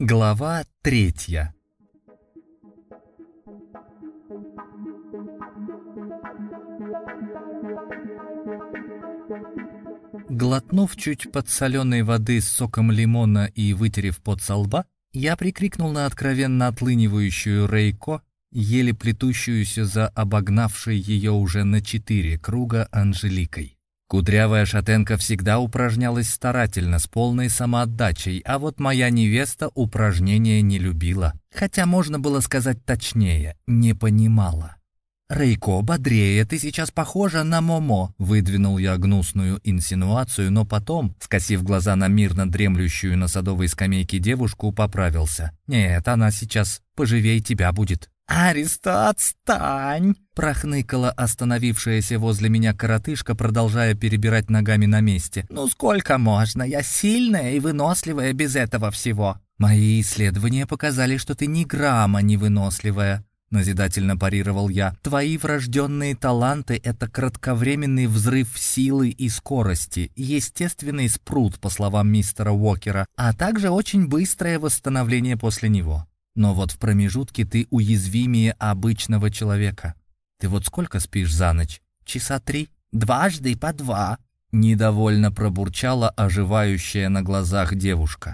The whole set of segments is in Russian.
Глава 3. Глотнув чуть подсоленной воды с соком лимона и вытерев пот со лба, я прикрикнул на откровенно отлынивающую Рейко, еле плетущуюся за обогнавшей ее уже на 4 круга Анжеликой. Кудрявая шатенка всегда упражнялась старательно, с полной самоотдачей, а вот моя невеста упражнения не любила. Хотя можно было сказать точнее, не понимала. «Рейко, бодрее, ты сейчас похожа на Момо», — выдвинул я гнусную инсинуацию, но потом, скосив глаза на мирно дремлющую на садовой скамейке девушку, поправился. «Нет, она сейчас поживей тебя будет». «Ариста, отстань!» — прохныкала остановившаяся возле меня коротышка, продолжая перебирать ногами на месте. «Ну сколько можно? Я сильная и выносливая без этого всего». «Мои исследования показали, что ты ни грамма не выносливая», — назидательно парировал я. «Твои врожденные таланты — это кратковременный взрыв силы и скорости, естественный спрут, по словам мистера Уокера, а также очень быстрое восстановление после него. Но вот в промежутке ты уязвимее обычного человека. Ты вот сколько спишь за ночь? Часа 3? Дважды по 2. Недовольно пробурчала оживающая на глазах девушка.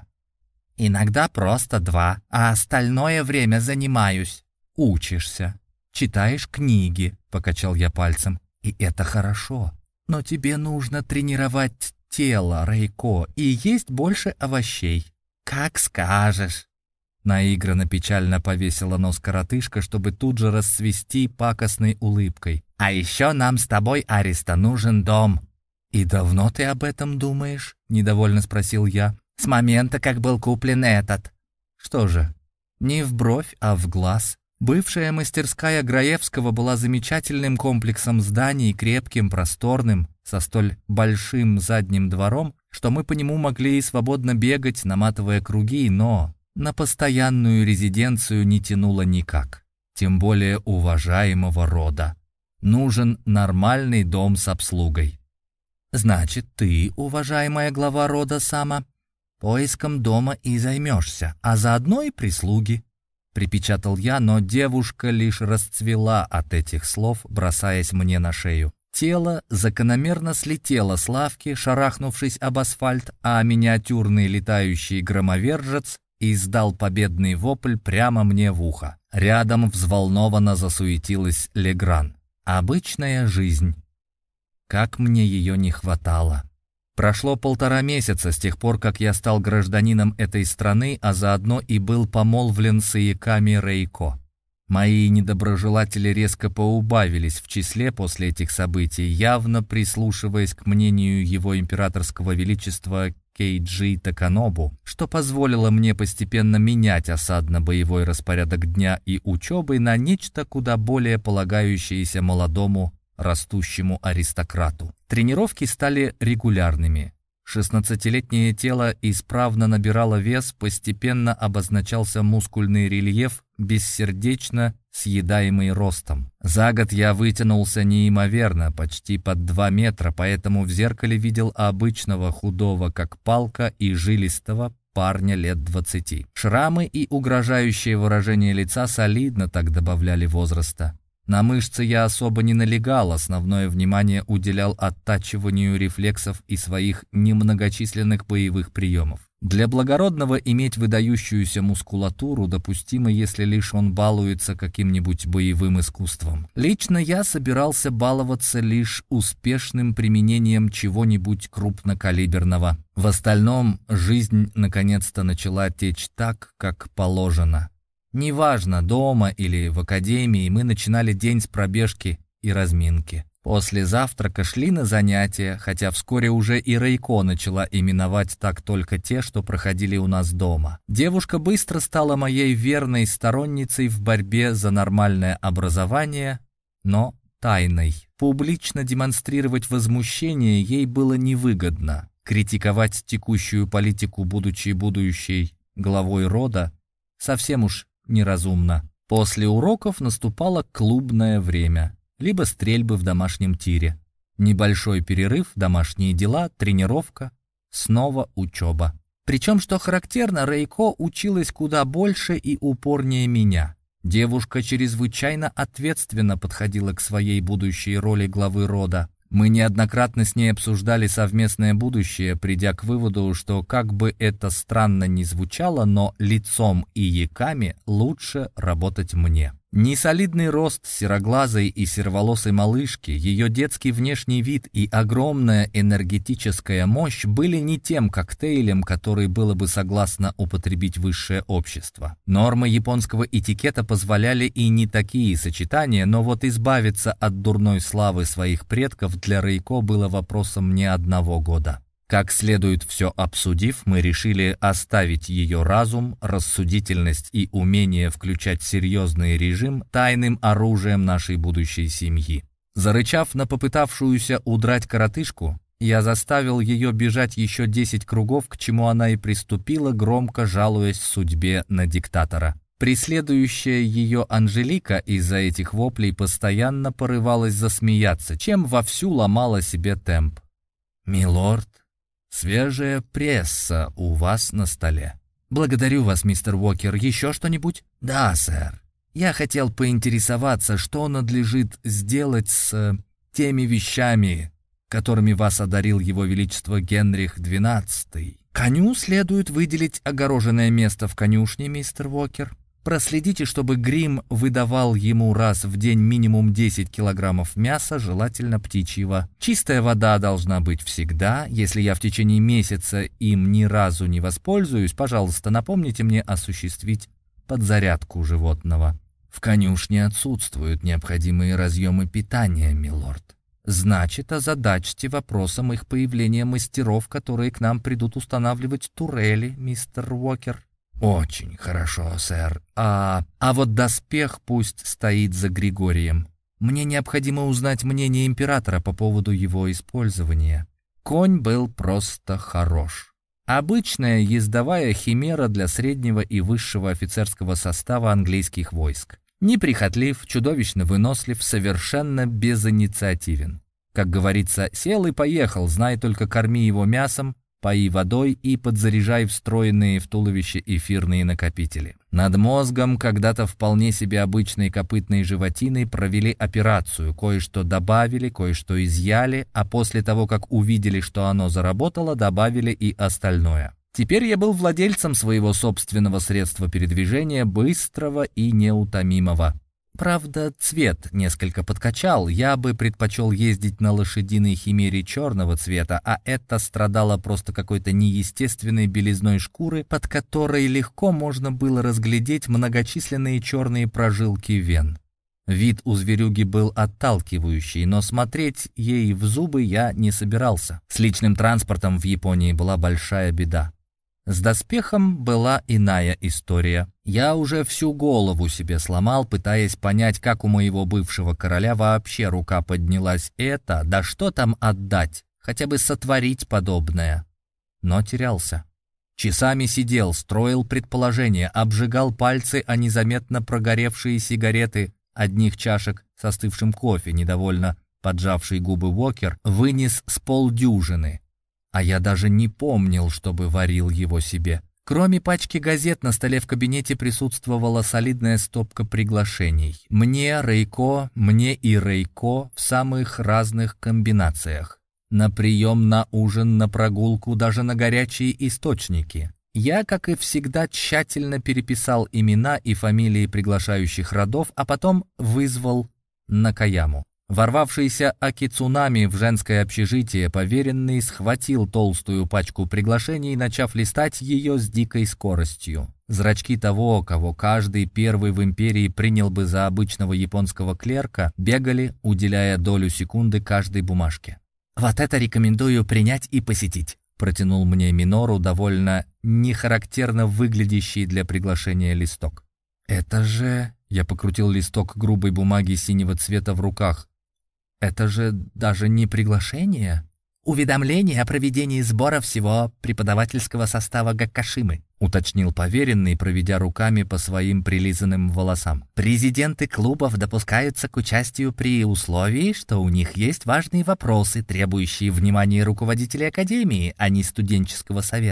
Иногда просто 2, а остальное время занимаюсь. Учишься, читаешь книги, покачал я пальцем. И это хорошо. Но тебе нужно тренировать тело, Рейко, и есть больше овощей. Как скажешь. Наигранно печально повесила нос коротышка, чтобы тут же расцвести пакостной улыбкой. «А еще нам с тобой, Ариста, нужен дом». «И давно ты об этом думаешь?» — недовольно спросил я. «С момента, как был куплен этот». «Что же, не в бровь, а в глаз». Бывшая мастерская Граевского была замечательным комплексом зданий, крепким, просторным, со столь большим задним двором, что мы по нему могли свободно бегать, наматывая круги, но на постоянную резиденцию не тянуло никак, тем более уважаемого рода. Нужен нормальный дом с обслугой. Значит, ты, уважаемая глава рода Сама, поиском дома и займешься, а заодно и прислуги. Припечатал я, но девушка лишь расцвела от этих слов, бросаясь мне на шею. Тело закономерно слетело с лавки, шарахнувшись об асфальт, а миниатюрный летающий громовержец издал победный вопль прямо мне в ухо. Рядом взволнованно засуетилась Легран. Обычная жизнь. Как мне ее не хватало. Прошло 1,5 месяца с тех пор, как я стал гражданином этой страны, а заодно и был помолвлен с Ияками Рейко. Мои недоброжелатели резко поубавились в числе после этих событий, явно прислушиваясь к мнению его императорского величества Кейджи Таканобу, что позволило мне постепенно менять осадно-боевой распорядок дня и учебы на нечто куда более полагающееся молодому растущему аристократу. Тренировки стали регулярными. 16-летнее тело исправно набирало вес, постепенно обозначался мускульный рельеф, бессердечно съедаемый ростом. За год я вытянулся неимоверно, почти под 2 метра, поэтому в зеркале видел обычного худого, как палка, и жилистого парня лет 20. Шрамы и угрожающее выражение лица солидно так добавляли возраста. На мышцы я особо не налегал, основное внимание уделял оттачиванию рефлексов и своих немногочисленных боевых приемов. Для благородного иметь выдающуюся мускулатуру допустимо, если лишь он балуется каким-нибудь боевым искусством. Лично я собирался баловаться лишь успешным применением чего-нибудь крупнокалиберного. В остальном жизнь наконец-то начала течь так, как положено. Неважно, дома или в академии, мы начинали день с пробежки и разминки. После завтрака шли на занятия, хотя вскоре уже и Рейко начала именовать так только те, что проходили у нас дома. Девушка быстро стала моей верной сторонницей в борьбе за нормальное образование, но тайной. Публично демонстрировать возмущение ей было невыгодно. Критиковать текущую политику, будучи будущей главой рода, совсем уж неразумно. После уроков наступало клубное время, либо стрельбы в домашнем тире. Небольшой перерыв, домашние дела, тренировка, снова учеба. Причем, что характерно, Рейко училась куда больше и упорнее меня. Девушка чрезвычайно ответственно подходила к своей будущей роли главы рода. Мы неоднократно с ней обсуждали совместное будущее, придя к выводу, что, как бы это странно ни звучало, но лицом и яками лучше работать мне. Несолидный рост сероглазой и сероволосой малышки, ее детский внешний вид и огромная энергетическая мощь были не тем коктейлем, который было бы согласно употребить высшее общество. Нормы японского этикета позволяли и не такие сочетания, но вот избавиться от дурной славы своих предков для Рейко было вопросом не одного года. Как следует все обсудив, мы решили оставить ее разум, рассудительность и умение включать серьезный режим тайным оружием нашей будущей семьи. Зарычав на попытавшуюся удрать коротышку, я заставил ее бежать еще 10 кругов, к чему она и приступила, громко жалуясь судьбе на диктатора. Преследующая ее Анжелика из-за этих воплей постоянно порывалась засмеяться, чем вовсю ломала себе темп. «Милорд, свежая пресса у вас на столе». «Благодарю вас, мистер Уокер. Еще что-нибудь?» «Да, сэр. Я хотел поинтересоваться, что надлежит сделать с теми вещами, которыми вас одарил его величество Генрих XII. Коню следует выделить огороженное место в конюшне, мистер Уокер. Проследите, чтобы грим выдавал ему раз в день минимум 10 килограммов мяса, желательно птичьего. Чистая вода должна быть всегда. Если я в течение месяца им ни разу не воспользуюсь, пожалуйста, напомните мне осуществить подзарядку животного. В конюшне отсутствуют необходимые разъемы питания, милорд. Значит, озадачьте вопросом их появления мастеров, которые к нам придут устанавливать турели, мистер Уокер». «Очень хорошо, сэр. А вот доспех пусть стоит за Григорием. Мне необходимо узнать мнение императора по поводу его использования». Конь был просто хорош. Обычная ездовая химера для среднего и высшего офицерского состава английских войск. Неприхотлив, чудовищно вынослив, совершенно безинициативен. Как говорится, сел и поехал, знай только корми его мясом, пои водой и подзаряжай встроенные в туловище эфирные накопители. Над мозгом, когда-то вполне себе обычной копытной животиной, провели операцию, кое-что добавили, кое-что изъяли, а после того, как увидели, что оно заработало, добавили и остальное. Теперь я был владельцем своего собственного средства передвижения, быстрого и неутомимого. Правда, цвет несколько подкачал, я бы предпочел ездить на лошадиной химере черного цвета, а это страдало просто какой-то неестественной белизной шкуры, под которой легко можно было разглядеть многочисленные черные прожилки вен. Вид у зверюги был отталкивающий, но смотреть ей в зубы я не собирался. С личным транспортом в Японии была большая беда. С доспехом была иная история. Я уже всю голову себе сломал, пытаясь понять, как у моего бывшего короля вообще рука поднялась да что там отдать, хотя бы сотворить подобное. Но терялся. Часами сидел, строил предположения, обжигал пальцы о незаметно прогоревшие сигареты, одних чашек с остывшим кофе, недовольно поджавший губы Уокер, вынес с полдюжины. А я даже не помнил, чтобы варил его себе. Кроме пачки газет на столе в кабинете присутствовала солидная стопка приглашений. Мне и Рейко в самых разных комбинациях. На прием, на ужин, на прогулку, даже на горячие источники. Я, как и всегда, тщательно переписал имена и фамилии приглашающих родов, а потом вызвал Накаяму. Ворвавшийся Акицунами в женское общежитие поверенный схватил толстую пачку приглашений, начав листать ее с дикой скоростью. Зрачки того, кого каждый первый в империи принял бы за обычного японского клерка, бегали, уделяя долю секунды каждой бумажке. «Вот это рекомендую принять и посетить», — протянул мне Минору довольно нехарактерно выглядящий для приглашения листок. «Это же...» — я покрутил листок грубой бумаги синего цвета в руках. «Это же даже не приглашение?» «Уведомление о проведении сбора всего преподавательского состава Гаккашимы», уточнил поверенный, проведя руками по своим прилизанным волосам. «Президенты клубов допускаются к участию при условии, что у них есть важные вопросы, требующие внимания руководителей академии, а не студенческого совета».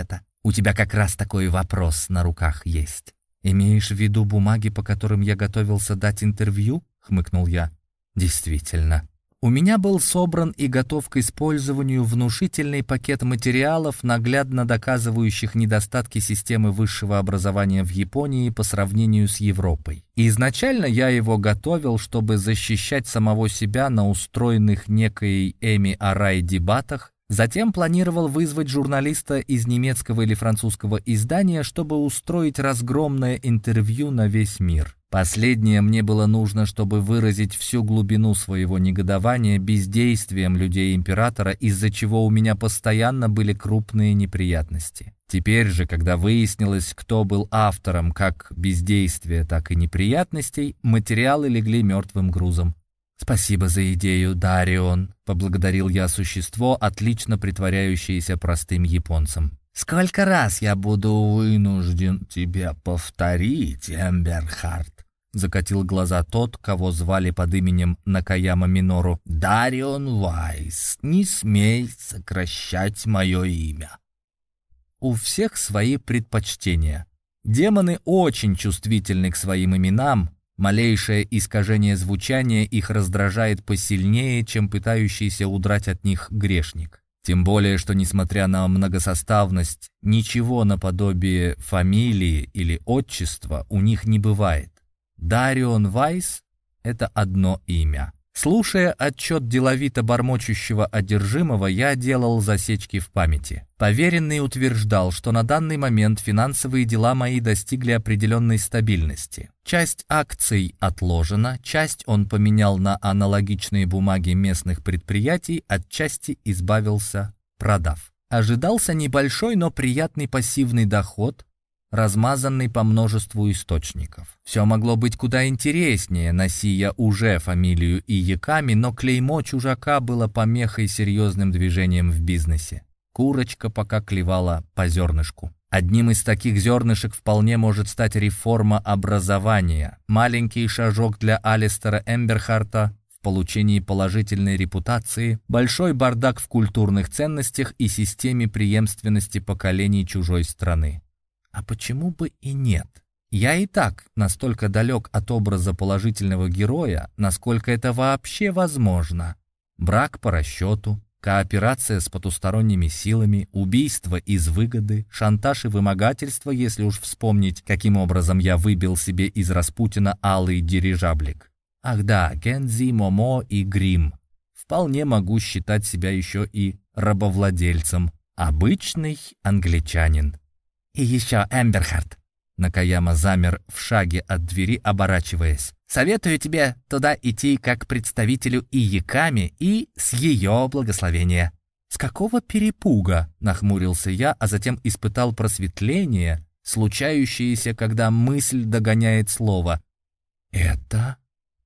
У тебя как раз такой вопрос на руках есть. «Имеешь в виду бумаги, по которым я готовился дать интервью?» — хмыкнул я. «Действительно. У меня был собран и готов к использованию внушительный пакет материалов, наглядно доказывающих недостатки системы высшего образования в Японии по сравнению с Европой. И изначально я его готовил, чтобы защищать самого себя на устроенных некой Эми Арай дебатах. Затем планировал вызвать журналиста из немецкого или французского издания, чтобы устроить разгромное интервью на весь мир. Последнее мне было нужно, чтобы выразить всю глубину своего негодования бездействием людей императора, из-за чего у меня постоянно были крупные неприятности. Теперь же, когда выяснилось, кто был автором как бездействия, так и неприятностей, материалы легли мертвым грузом. «Спасибо за идею, Дарион», — поблагодарил я существо, отлично притворяющееся простым японцем. «Сколько раз я буду вынужден тебе повторить, Эмберхард?» — закатил глаза тот, кого звали под именем Накаяма Минору. «Дарион Вайс, не смей сокращать мое имя». У всех свои предпочтения. Демоны очень чувствительны к своим именам. Малейшее искажение звучания их раздражает посильнее, чем пытающийся удрать от них грешник. Тем более, что, несмотря на многосоставность, ничего наподобие фамилии или отчества у них не бывает. Дарион Вайс — это одно имя. Слушая отчет деловито бормочущего одержимого, я делал засечки в памяти. Поверенный утверждал, что на данный момент финансовые дела мои достигли определенной стабильности. Часть акций отложена, часть он поменял на аналогичные бумаги местных предприятий, от части избавился, продав. Ожидался небольшой, но приятный пассивный доход, размазанный по множеству источников. Все могло быть куда интереснее, носи я уже фамилию Ияками, но клеймо чужака было помехой серьезным движением в бизнесе. Курочка пока клевала по зернышку. Одним из таких зернышек вполне может стать реформа образования. Маленький шажок для Алистера Эмберхарта в получении положительной репутации, большой бардак в культурных ценностях и системе преемственности поколений чужой страны. А почему бы и нет? Я и так настолько далек от образа положительного героя, насколько это вообще возможно. Брак по расчету, кооперация с потусторонними силами, убийство из выгоды, шантаж и вымогательство, если уж вспомнить, каким образом я выбил себе из Распутина алый дирижаблик. Ах да, Гензи, Момо и Грим. Вполне могу считать себя еще и рабовладельцем. Обычный англичанин. «И еще, Эмберхард!» Накаяма замер в шаге от двери, оборачиваясь. «Советую тебе туда идти как представителю Ияками и с ее благословения». «С какого перепуга?» — нахмурился я, а затем испытал просветление, случающееся, когда мысль догоняет слово. «Это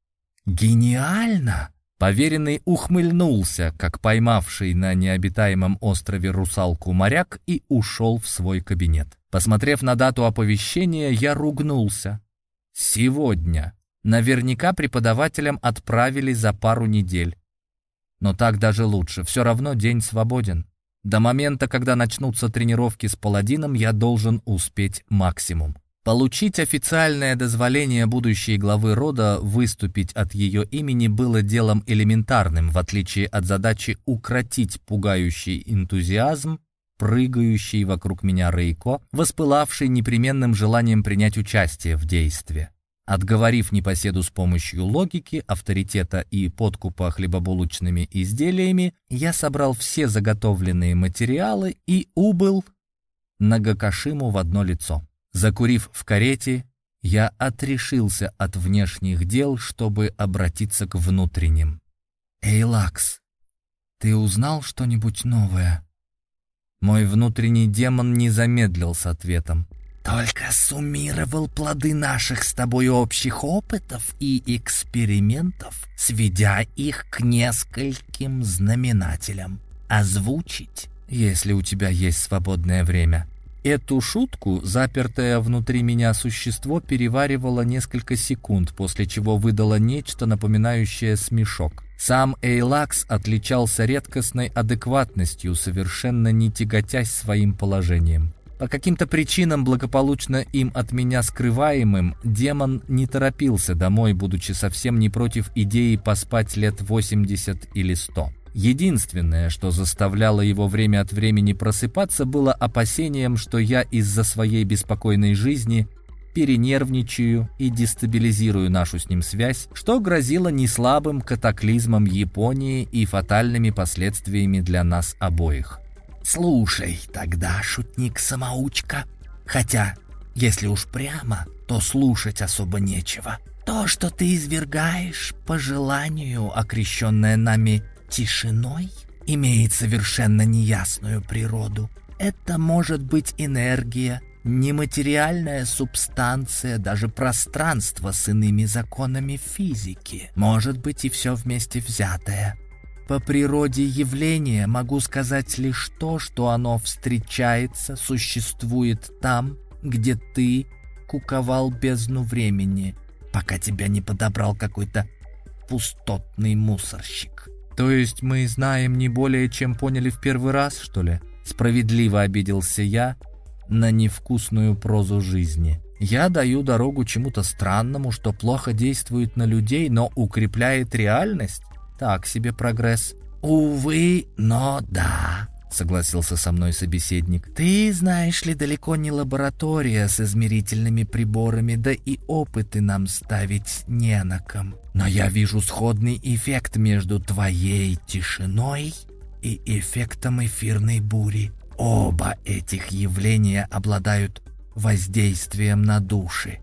гениально!» Поверенный ухмыльнулся, как поймавший на необитаемом острове русалку моряк, и ушел в свой кабинет. Посмотрев на дату оповещения, я ругнулся. Сегодня. Наверняка преподавателям отправили за пару недель. Но так даже лучше, все равно день свободен. До момента, когда начнутся тренировки с паладином, я должен успеть максимум. Получить официальное дозволение будущей главы рода выступить от ее имени было делом элементарным, в отличие от задачи укротить пугающий энтузиазм, прыгающий вокруг меня Рейко, воспылавший непременным желанием принять участие в действии. Отговорив непоседу с помощью логики, авторитета и подкупа хлебобулочными изделиями, я собрал все заготовленные материалы и убыл на Гакашиму в одно лицо. Закурив в карете, я отрешился от внешних дел, чтобы обратиться к внутренним. «Эй, Лакс, ты узнал что-нибудь новое?» Мой внутренний демон не замедлил с ответом. «Только суммировал плоды наших с тобой общих опытов и экспериментов, сведя их к нескольким знаменателям. Озвучить, если у тебя есть свободное время». Эту шутку, запертое внутри меня существо, переваривало несколько секунд, после чего выдало нечто напоминающее смешок. Сам Эйлакс отличался редкостной адекватностью, совершенно не тяготясь своим положением. По каким-то причинам, благополучно им от меня скрываемым, демон не торопился домой, будучи совсем не против идеи поспать лет 80 или 100. Единственное, что заставляло его время от времени просыпаться, было опасением, что я из-за своей беспокойной жизни перенервничаю и дестабилизирую нашу с ним связь, что грозило неслабым катаклизмом Японии и фатальными последствиями для нас обоих. «Слушай тогда, шутник-самоучка, хотя, если уж прямо, то слушать особо нечего. То, что ты извергаешь по желанию, окрещенное нами тишиной, имеет совершенно неясную природу. Это может быть энергия, нематериальная субстанция, даже пространство с иными законами физики. Может быть и все вместе взятое. По природе явления могу сказать лишь то, что оно встречается, существует там, где ты куковал бездну времени, пока тебя не подобрал какой-то пустотный мусорщик». То есть мы знаем не более, чем поняли в первый раз, что ли? Справедливо обиделся я на невкусную прозу жизни. Я даю дорогу чему-то странному, что плохо действует на людей, но укрепляет реальность? Так себе прогресс. «Увы, но да», — согласился со мной собеседник. «Ты, знаешь ли, далеко не лаборатория с измерительными приборами, да и опыты нам ставить не на ком. Но я вижу сходный эффект между твоей тишиной и эффектом эфирной бури. Оба этих явления обладают воздействием на души».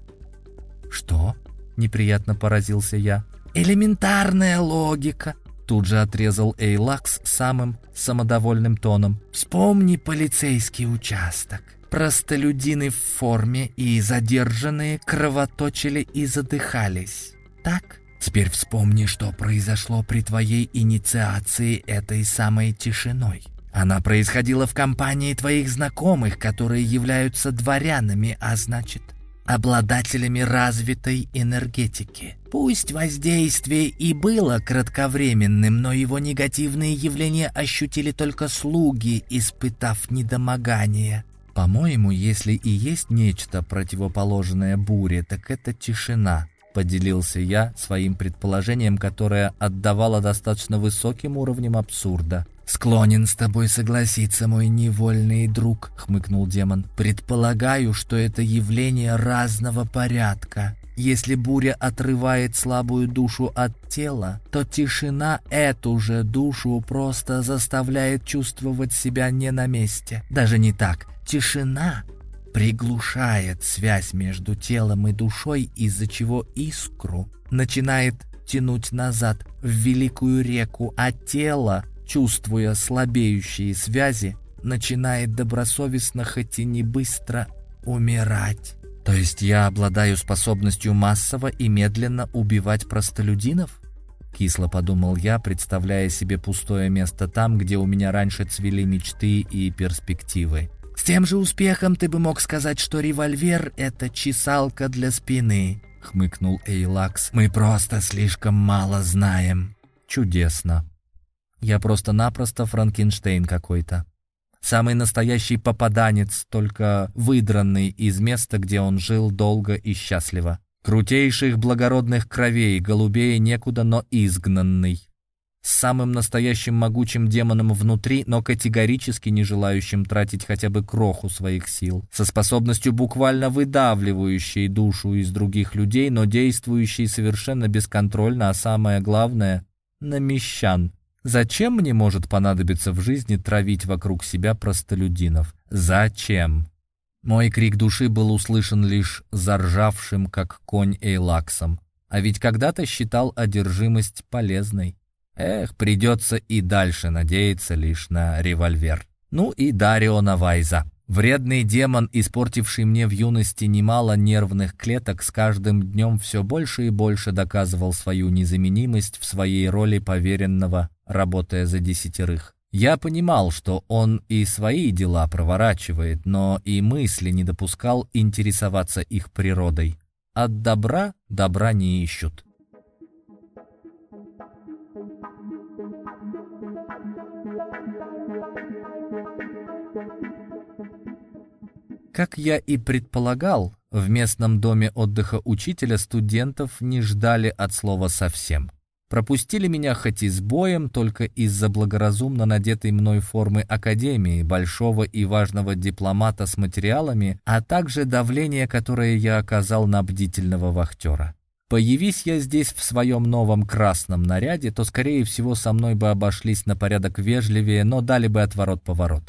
«Что?» — неприятно поразился я. «Элементарная логика», — тут же отрезал Эйлакс самым самодовольным тоном. «Вспомни полицейский участок. Простолюдины в форме и задержанные кровоточили и задыхались. Так? Теперь вспомни, что произошло при твоей инициации этой самой тишиной. Она происходила в компании твоих знакомых, которые являются дворянами, а значит, обладателями развитой энергетики. Пусть воздействие и было кратковременным, но его негативные явления ощутили только слуги, испытав недомогание». «По-моему, если и есть нечто противоположное буре, так это тишина», — поделился я своим предположением, которое отдавало достаточно высоким уровнем абсурда. «Склонен с тобой согласиться, мой невольный друг», — хмыкнул демон. «Предполагаю, что это явление разного порядка. Если буря отрывает слабую душу от тела, то тишина эту же душу просто заставляет чувствовать себя не на месте. Даже не так. Тишина приглушает связь между телом и душой, из-за чего искру начинает тянуть назад в великую реку, а тело, чувствуя слабеющие связи, начинает добросовестно, хоть и не быстро, умирать». «То есть я обладаю способностью массово и медленно убивать простолюдинов?» Кисло подумал я, представляя себе пустое место там, где у меня раньше цвели мечты и перспективы. «С тем же успехом ты бы мог сказать, что револьвер — это чесалка для спины», — хмыкнул Эйлакс. «Мы просто слишком мало знаем». «Чудесно. Я просто-напросто Франкенштейн какой-то. Самый настоящий попаданец, только выдранный из места, где он жил долго и счастливо. Крутейших благородных кровей, голубее некуда, но изгнанный. С самым настоящим могучим демоном внутри, но категорически не желающим тратить хотя бы кроху своих сил. Со способностью буквально выдавливающей душу из других людей, но действующей совершенно бесконтрольно, а самое главное — на мещан. Зачем мне может понадобиться в жизни травить вокруг себя простолюдинов? Зачем?» Мой крик души был услышан лишь заржавшим, как конь, Эйлаксом. А ведь когда-то считал одержимость полезной. Придется и дальше надеяться лишь на револьвер. Ну и Дариона Вайза. Вредный демон, испортивший мне в юности немало нервных клеток, с каждым днем все больше и больше доказывал свою незаменимость в своей роли поверенного, работая за 10. Я понимал, что он и свои дела проворачивает, но и мысли не допускал интересоваться их природой. От добра добра не ищут. Как я и предполагал, в местном доме отдыха учителя студентов не ждали от слова совсем. Пропустили меня хоть и с боем, только из-за благоразумно надетой мной формы академии, большого и важного дипломата с материалами, а также давление, которое я оказал на бдительного вахтера. Появись я здесь в своем новом красном наряде, то, скорее всего, со мной бы обошлись на порядок вежливее, но дали бы отворот-поворот.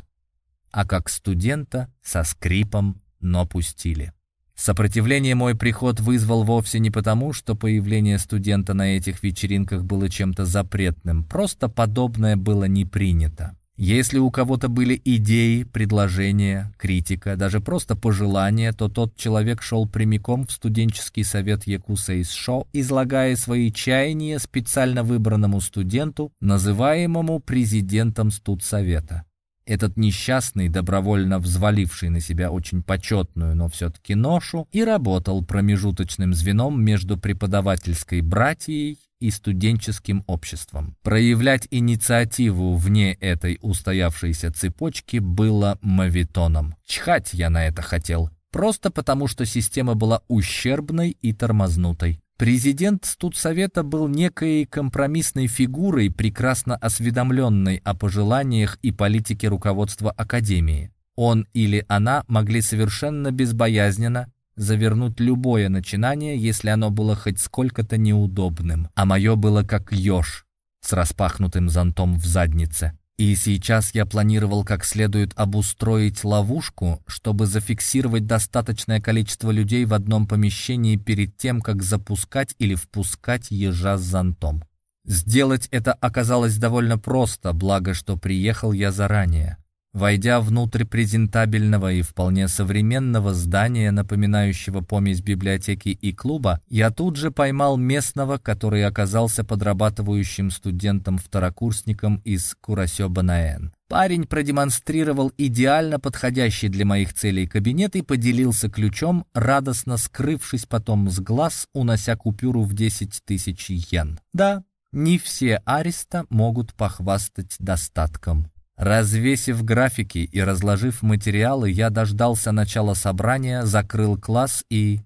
А как студента со скрипом, но пустили. Сопротивление мой приход вызвал вовсе не потому, что появление студента на этих вечеринках было чем-то запретным, просто подобное было не принято. Если у кого-то были идеи, предложения, критика, даже просто пожелания, то тот человек шел прямиком в студенческий совет Якусейс-шо, излагая свои чаяния специально выбранному студенту, называемому президентом студсовета. Этот несчастный, добровольно взваливший на себя очень почетную, но все-таки ношу, и работал промежуточным звеном между преподавательской братьей и студенческим обществом. Проявлять инициативу вне этой устоявшейся цепочки было моветоном. Чхать я на это хотел, просто потому что система была ущербной и тормознутой. Президент студсовета был некой компромиссной фигурой, прекрасно осведомленной о пожеланиях и политике руководства академии. Он или она могли совершенно безбоязненно завернуть любое начинание, если оно было хоть сколько-то неудобным. А мое было как еж с распахнутым зонтом в заднице. И сейчас я планировал как следует обустроить ловушку, чтобы зафиксировать достаточное количество людей в одном помещении перед тем, как запускать или впускать ежа с зонтом. Сделать это оказалось довольно просто, благо что приехал я заранее. Войдя внутрь презентабельного и вполне современного здания, напоминающего помесь библиотеки и клуба, я тут же поймал местного, который оказался подрабатывающим студентом-второкурсником из Курасё-Банаэн. Парень продемонстрировал идеально подходящий для моих целей кабинет и поделился ключом, радостно скрывшись потом с глаз, унося купюру в 10 тысяч йен. Да, не все ариста могут похвастать достатком. Развесив графики и разложив материалы, я дождался начала собрания, закрыл класс и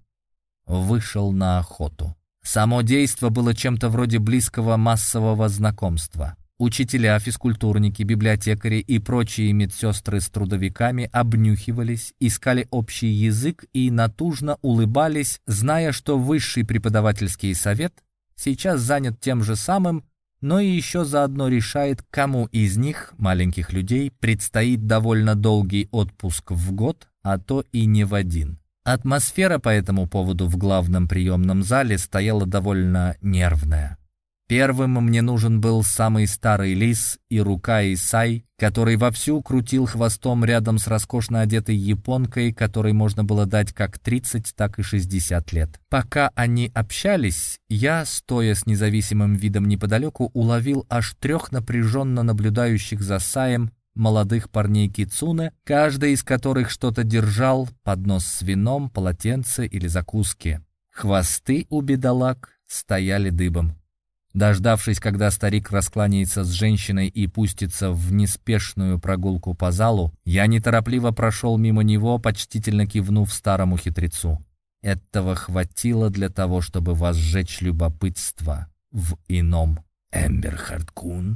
вышел на охоту. Само действо было чем-то вроде близкого массового знакомства. Учителя, физкультурники, библиотекари и прочие медсестры с трудовиками обнюхивались, искали общий язык и натужно улыбались, зная, что высший преподавательский совет сейчас занят тем же самым, но и еще заодно решает, кому из них, маленьких людей, предстоит довольно долгий отпуск в год, а то и не в один. Атмосфера по этому поводу в главном приемном зале стояла довольно нервная. Первым мне нужен был самый старый лис Ирукай Сай, который вовсю крутил хвостом рядом с роскошно одетой японкой, которой можно было дать как 30, так и 60 лет. Пока они общались, я, стоя с независимым видом неподалеку, уловил аж 3 напряженно наблюдающих за Саем молодых парней кицуне, каждый из которых что-то держал, поднос с вином, полотенце или закуски. Хвосты у бедолаг стояли дыбом. Дождавшись, когда старик раскланяется с женщиной и пустится в неспешную прогулку по залу, я неторопливо прошел мимо него, почтительно кивнув старому хитрецу. Этого хватило для того, чтобы возжечь любопытство в ином. «Эмберхард-кун,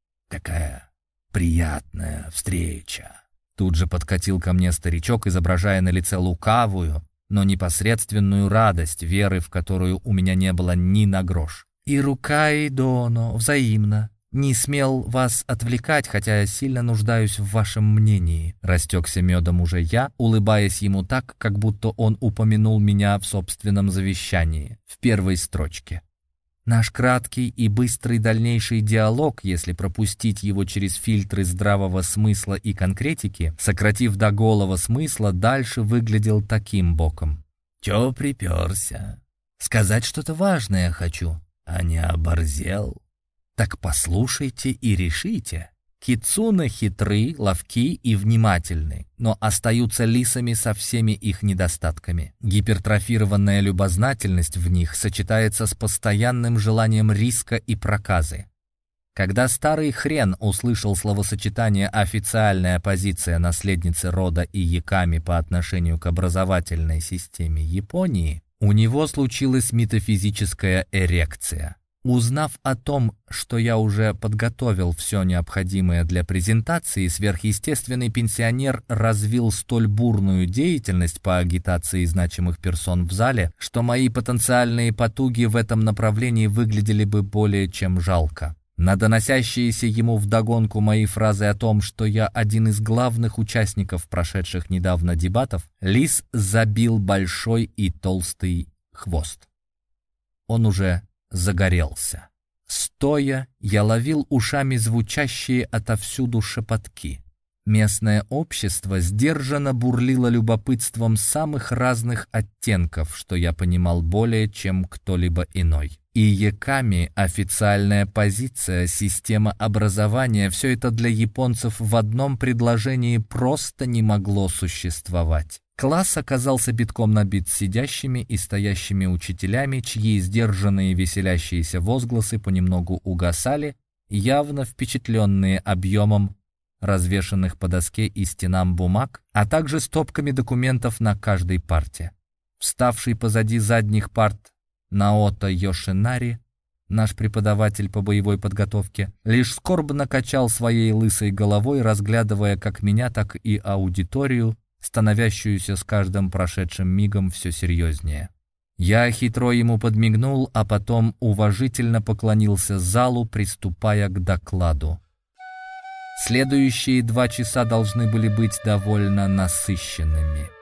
какая приятная встреча!» Тут же подкатил ко мне старичок, изображая на лице лукавую, но непосредственную радость, веры в которую у меня не было ни на грош. «Ирукай Доно, взаимно. Не смел вас отвлекать, хотя сильно нуждаюсь в вашем мнении», — растекся медом уже я, улыбаясь ему так, как будто он упомянул меня в собственном завещании, в первой строчке. Наш краткий и быстрый дальнейший диалог, если пропустить его через фильтры здравого смысла и конкретики, сократив до голого смысла, дальше выглядел таким боком. «Чё приперся? Сказать что-то важное хочу. А не оборзел? Так послушайте и решите. Кицуне хитры, ловки и внимательны, но остаются лисами со всеми их недостатками. Гипертрофированная любознательность в них сочетается с постоянным желанием риска и проказы. Когда старый хрен услышал словосочетание «официальная позиция наследницы рода Ияками по отношению к образовательной системе Японии», у него случилась метафизическая эрекция. Узнав о том, что я уже подготовил все необходимое для презентации, сверхъестественный пенсионер развил столь бурную деятельность по агитации значимых персон в зале, что мои потенциальные потуги в этом направлении выглядели бы более чем жалко. На доносящиеся ему вдогонку мои фразы о том, что я один из главных участников прошедших недавно дебатов, лис забил большой и толстый хвост. Он уже загорелся. Стоя, я ловил ушами звучащие отовсюду шепотки. Местное общество сдержанно бурлило любопытством самых разных оттенков, что я понимал более, чем кто-либо иной. Ияками, официальная позиция, система образования — все это для японцев в одном предложении просто не могло существовать. Класс оказался битком набит сидящими и стоящими учителями, чьи сдержанные веселящиеся возгласы понемногу угасали, явно впечатленные объемом развешанных по доске и стенам бумаг, а также стопками документов на каждой парте. Вставший позади задних парт Наото Йошинари, наш преподаватель по боевой подготовке, лишь скорбно качал своей лысой головой, разглядывая как меня, так и аудиторию, становящуюся с каждым прошедшим мигом все серьезнее. Я хитро ему подмигнул, а потом уважительно поклонился залу, приступая к докладу. Следующие 2 часа должны были быть довольно насыщенными.